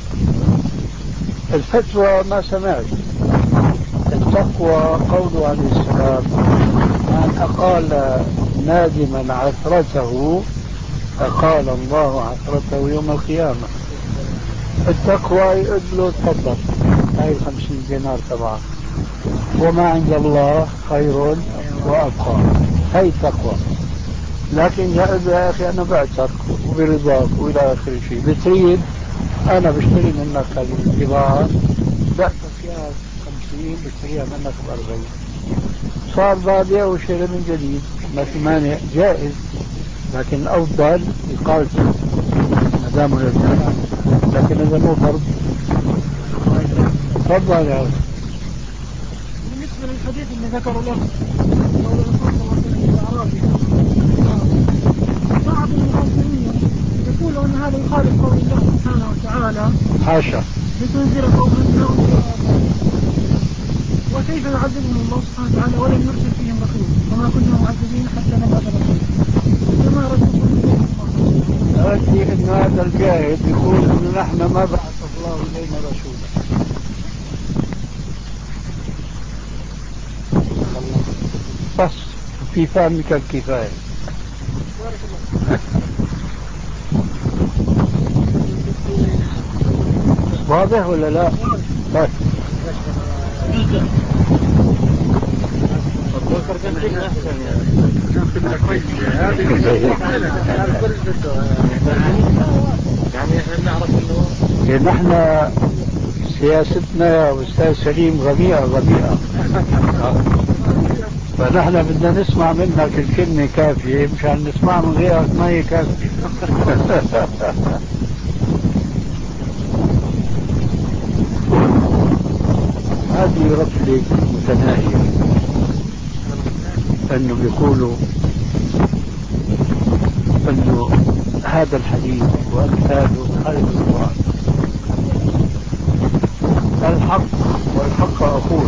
الفتوى ما سمعت، التقوى قوله عليه السلام: من أقال نادما عثرته أقال الله عثرته يوم القيامة. التقوى يقول له تفضل هاي الخمسين دينار تبعك، وما عند الله خير وأبقى، هاي التقوى. لكن إذا قلت يا أخي أنا بعتك وبرضاك وإلى آخر شيء، بتريد أنا بشتري منك البضاعة، بعتك يا خمسين بشتريها منك بأربعين، صار بعدها وشتري من جديد، ما في مانع، جائز. لكن الأفضل إقالته ما دام الإنسان، لكن هذا مو فرض. تفضل يا أخي. بالنسبة للحديث اللي ذكر له قول الرسول صلى الله عليه وسلم الأعرابي، بعض المفسرين يقول أن هذا يخالف قول الله سبحانه وتعالى: حاشا، لتنذر قوما ما أنذر آباؤهم. وكيف يعذبهم الله سبحانه وتعالى ولم يرسل فيهم رسول، وما كنا معذبين حتى نبعث رسولا. فما رسول الله؟ أردت أن هذا الجاهل يقول أن نحن ما بعث الله إلينا رسولا. بس في فهمك الكفاية. واضح ولا لا؟ بس يعني نحن سياستنا يا أستاذ سليم غبيئة غبيئة، فنحن بدنا نسمع منك الكلمة كافية، مشان نسمع من غيرك ما هي كافية. هذه غفلة متناهية، أنه بيقولوا أنه هذا الحديث وأمثاله خالف القرآن. الحق والحق أقول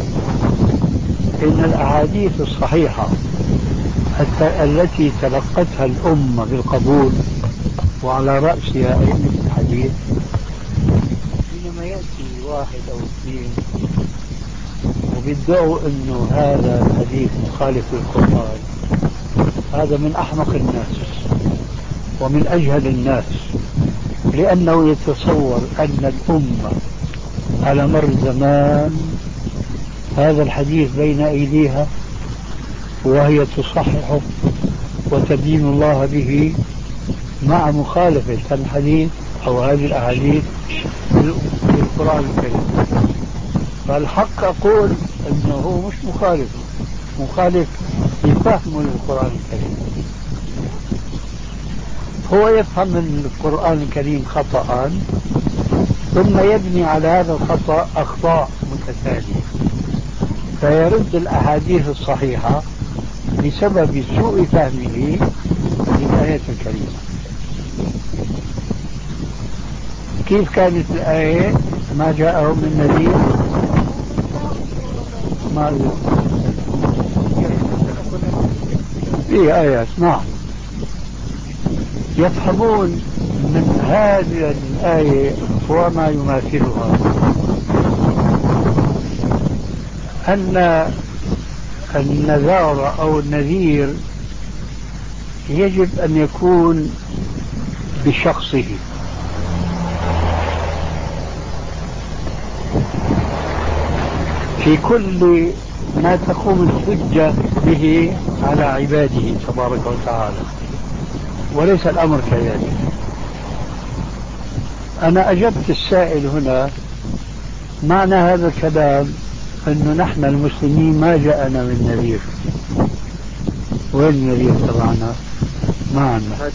إن الأحاديث الصحيحة التي تلقتها الأمة بالقبول وعلى رأسها أئمة الحديث، حينما يأتي واحد أو اثنين وبيدعوا أنه هذا الحديث مخالف للقرآن، هذا من أحمق الناس ومن أجهل الناس، لأنه يتصور أن الأمة على مر الزمان هذا الحديث بين أيديها وهي تصححه وتدين الله به مع مخالفة الحديث أو هذه الأحاديث للقرآن الكريم. فالحق أقول أنه هو مش مخالف، مخالف في فهمه للقرآن الكريم. هو يفهم القرآن الكريم خطأ ثم يبني على هذا الخطأ أخطاء متتالية، فيرد الأحاديث الصحيحة بسبب سوء فهمه للآية الكريمة. كيف كانت الآية؟ ما جاءهم من نذير ما في آيات نعم يفهمون من هذه الآية وما يماثلها أن النذار أو النذير يجب أن يكون بشخصه، في كل ما تقوم الحجة به على عباده تبارك وتعالى، وليس الأمر كذلك. أنا أجبت السائل هنا معنى هذا الكلام أنه نحن المسلمين ما جاءنا من نذير. وين النذير تبعنا؟ ما عندنا.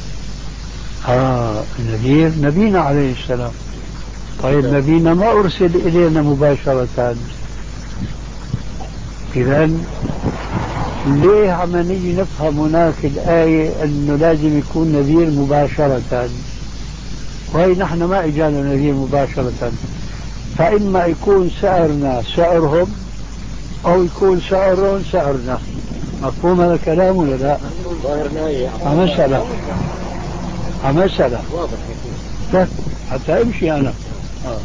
آه النذير نبينا عليه السلام. طيب نبينا ما أرسل إلينا مباشرة، إذن ليه عم نيجي نفهم هناك الآية أنه لازم يكون نذير مباشرة، وهي نحن ما إجانا نذير مباشرة، فإما يكون سأرنا سأرهم أو يكون سأرهم سأرنا. مفهوم هذا الكلام ولا لا؟ مسألة مسألة واضح حتى أمشي أنا. آه.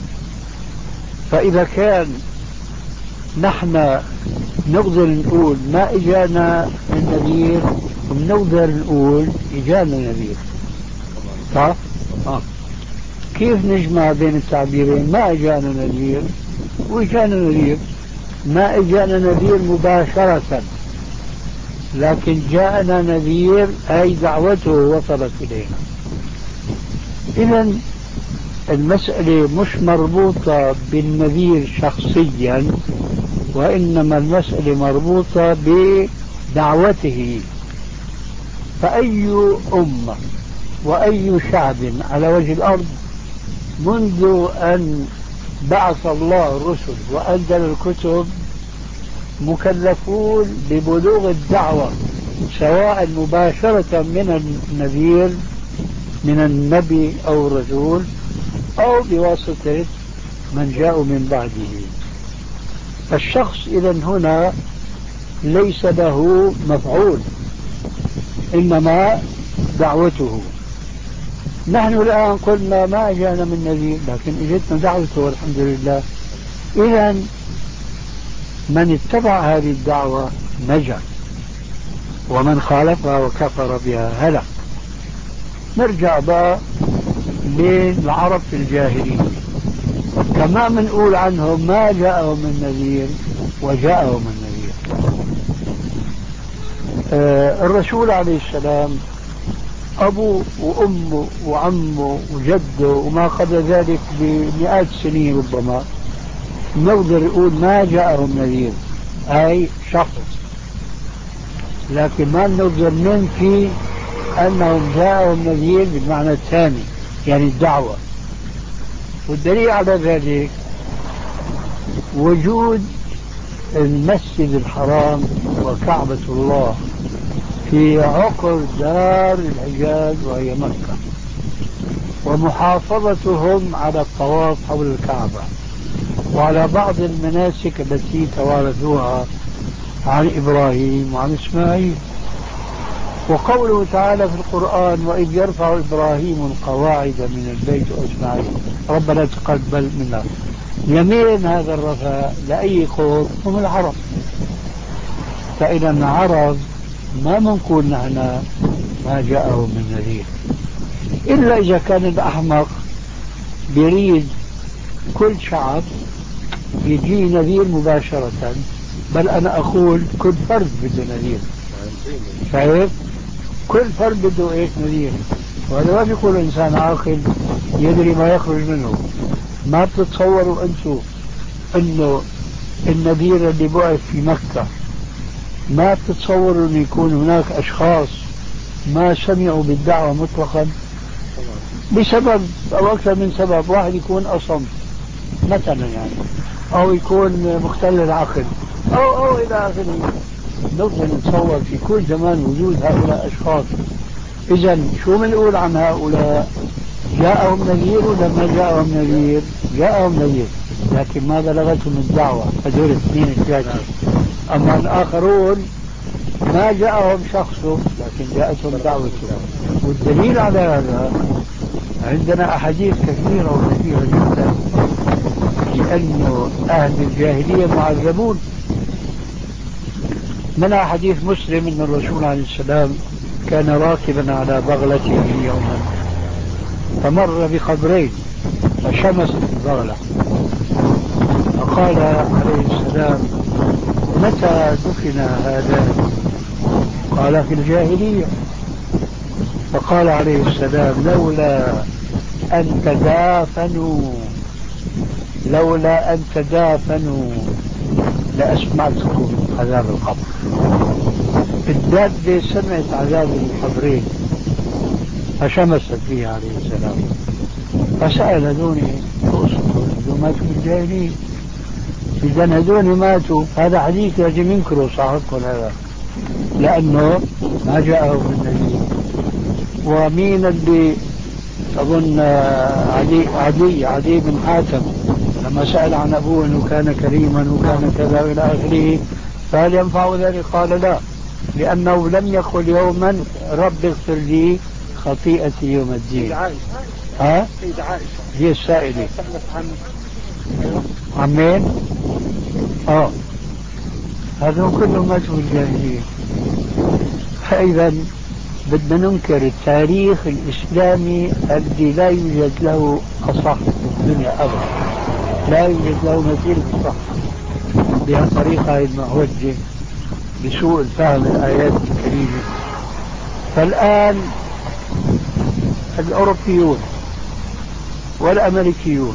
فإذا كان نحن نقدر نقول ما إجانا من نذير ونقدر نقول إجانا نذير، صح؟ آه. كيف نجمع بين التعبيرين؟ ما إجانا نذير وإجانا نذير. ما إجانا نذير مباشرة، لكن جاءنا نذير أي دعوته وصلت إلينا. إذن المسألة مش مربوطة بالنذير شخصيا، وإنما المسألة مربوطة بدعوته. فأي أمة وأي شعب على وجه الأرض منذ أن بعث الله الرسل وأنزل الكتب مكلفون ببلوغ الدعوة، سواء مباشرة من النذير من النبي أو الرسول أو بواسطة من جاءوا من بعده. الشخص إذن هنا ليس له مفعول، إنما دعوته. نحن الآن قلنا ما جاءنا من نذير، لكن اجتنا دعوته والحمد لله. إذن من اتبع هذه الدعوة نجا، ومن خالفها وكفر بها هلك. نرجع بقى للعرب في الجاهلية، كما منقول عنهم ما جاءهم من نذير وجاءهم النذير. آه الرسول عليه السلام أبوه وأمه وعمه وجده وما قبل ذلك بمئات السنين ربما نقدر نقول ما جاءهم نذير أي شخص، لكن ما نقدر ننفي أنهم جاءهم نذير بالمعنى الثاني، يعني الدعوة. والدليل على ذلك وجود المسجد الحرام وكعبة الله في عقر دار الحجاز وهي مكة، ومحافظتهم على الطواف حول الكعبة وعلى بعض المناسك التي توارثوها عن إبراهيم وعن إسماعيل. وقوله تعالى في القرآن وإذ يرفع إبراهيم القواعد من البيت وإسماعيل ربنا تقبل منا، يمين هذا الرفع لأي قوم؟ هم العرب. فإذا العرب ما منقول نحن ما جاءهم من نذير، إلا إذا كان الأحمق يريد كل شعب يجي نذير مباشرة، بل أنا أقول كل فرد بده نذير. شايف؟ كل فرد بده إيش؟ نذير. وهذا ما بيقول إنسان عاقل يدري ما يخرج منه. ما بتتصوروا أنتم أنه النذير اللي بعث في مكة ما بتتصوروا أن يكون هناك أشخاص ما سمعوا بالدعوة مطلقا بسبب أو أكثر من سبب. واحد يكون أصم مثلا يعني، أو يكون مختل العقل أو أو إلى آخره. نقدر نتصور في كل زمان وجود هؤلاء أشخاص. إذا شو بنقول عن هؤلاء؟ جاءهم نذير ولا ما جاءهم نذير؟ جاءهم نذير، لكن ما بلغتهم الدعوة. هذول اثنين ثلاثة. أما الآخرون ما جاءهم شخصه لكن جاءتهم دعوته. والدليل على هذا عندنا أحاديث كثيرة وكثيرة جدا، لأنه أهل الجاهلية معذبون. منها حديث مسلم أن الرسول عليه السلام كان راكبا على بغلته يوما فمر بقبرين فشمست البغلة، فقال عليه السلام متى دفن هذان؟ قال في الجاهلية. فقال عليه السلام لولا أن تدافنوا لولا أن تدافنوا لأسمعتكم عذاب القبر. الدابة سمعت عذاب القبرين فشمست فيه عليه السلام، فسأل هذوني تقصدوا هذول ماتوا بالجاهلية؟ إذا هذول ماتوا هذا حديث يجب ينكروا صاحبكم هذا، لأنه ما جاءه من نذير. ومين اللي أظن عدي عدي عدي بن حاتم لما سأل عن أبوه أنه كان كريما وكان كذا إلى آخره، فهل ينفع ذلك؟ قال لا، لأنه لم يقل يوما رب اغفر لي خطيئتي يوم الدين. ها؟ هي السائلة عن مين؟ اه هذول كلهم ماتوا بالجاهلية. فإذا بدنا ننكر التاريخ الإسلامي الذي لا يوجد له أصح في الدنيا أبدا، لا يوجد له مثيل في الصح. بهالطريقة المعوجة بسوء الفهم الآيات الكريمة. فالآن الأوروبيون والأمريكيون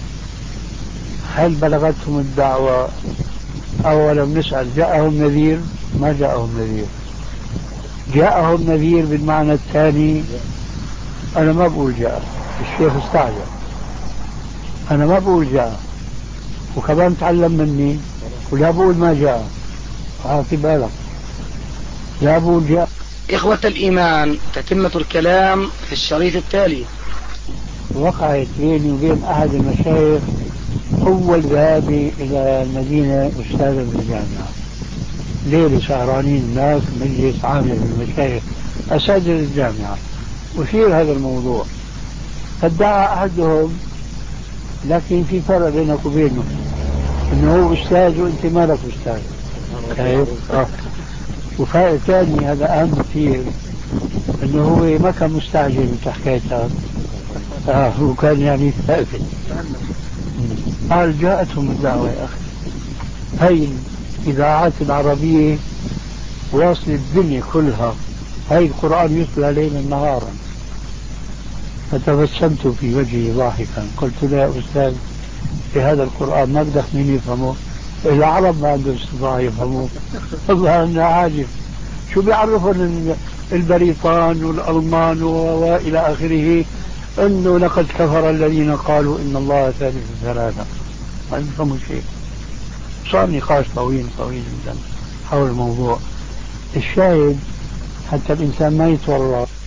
هل بلغتهم الدعوة؟ أولا نسأل جاءهم نذير؟ ما جاءهم نذير. جاءهم نذير بالمعنى الثاني؟ أنا ما بقول جاء، الشيخ استعجل، أنا ما بقول جاء، وكمان تعلم مني ولا بقول ما جاء. عاطي بالك، لا بقول جاء. إخوة الإيمان، تتمة الكلام في الشريط التالي. وقعت بيني وبين أحد المشايخ أول ذهابي إلى المدينة أستاذا بالجامعة، ليلة سهرانين الناس مجلس عام للمشايخ أساتذة الجامعة، وشير هذا الموضوع. فادعى أحدهم، لكن في فرق بينك وبينه، إنه هو أستاذ وأنت ما لك أستاذ. كيف؟ آه. وفائد ثاني هذا أهم كثير، إنه هو ما كان مستعجل بحكايتها، آه هو كان يعني ثابت. قال جاءتهم الدعوة يا أخي، هاي الإذاعات العربية واصل الدنيا كلها، هاي القرآن يتلى ليلا نهارا. فتبسمت في وجهي ضاحكا، قلت له يا أستاذ في هذا القرآن ما بدك مين يفهمه؟ العرب ما عندهم استطاعة يفهموه. والله أنا عاجب، شو بيعرفون البريطان والألمان وإلى آخره أنه لقد كفر الذين قالوا إن الله ثالث ثلاثة؟ ما يفهموا شيء. صار نقاش طويل طويل جدا حول الموضوع. الشاهد حتى الإنسان ما يتورط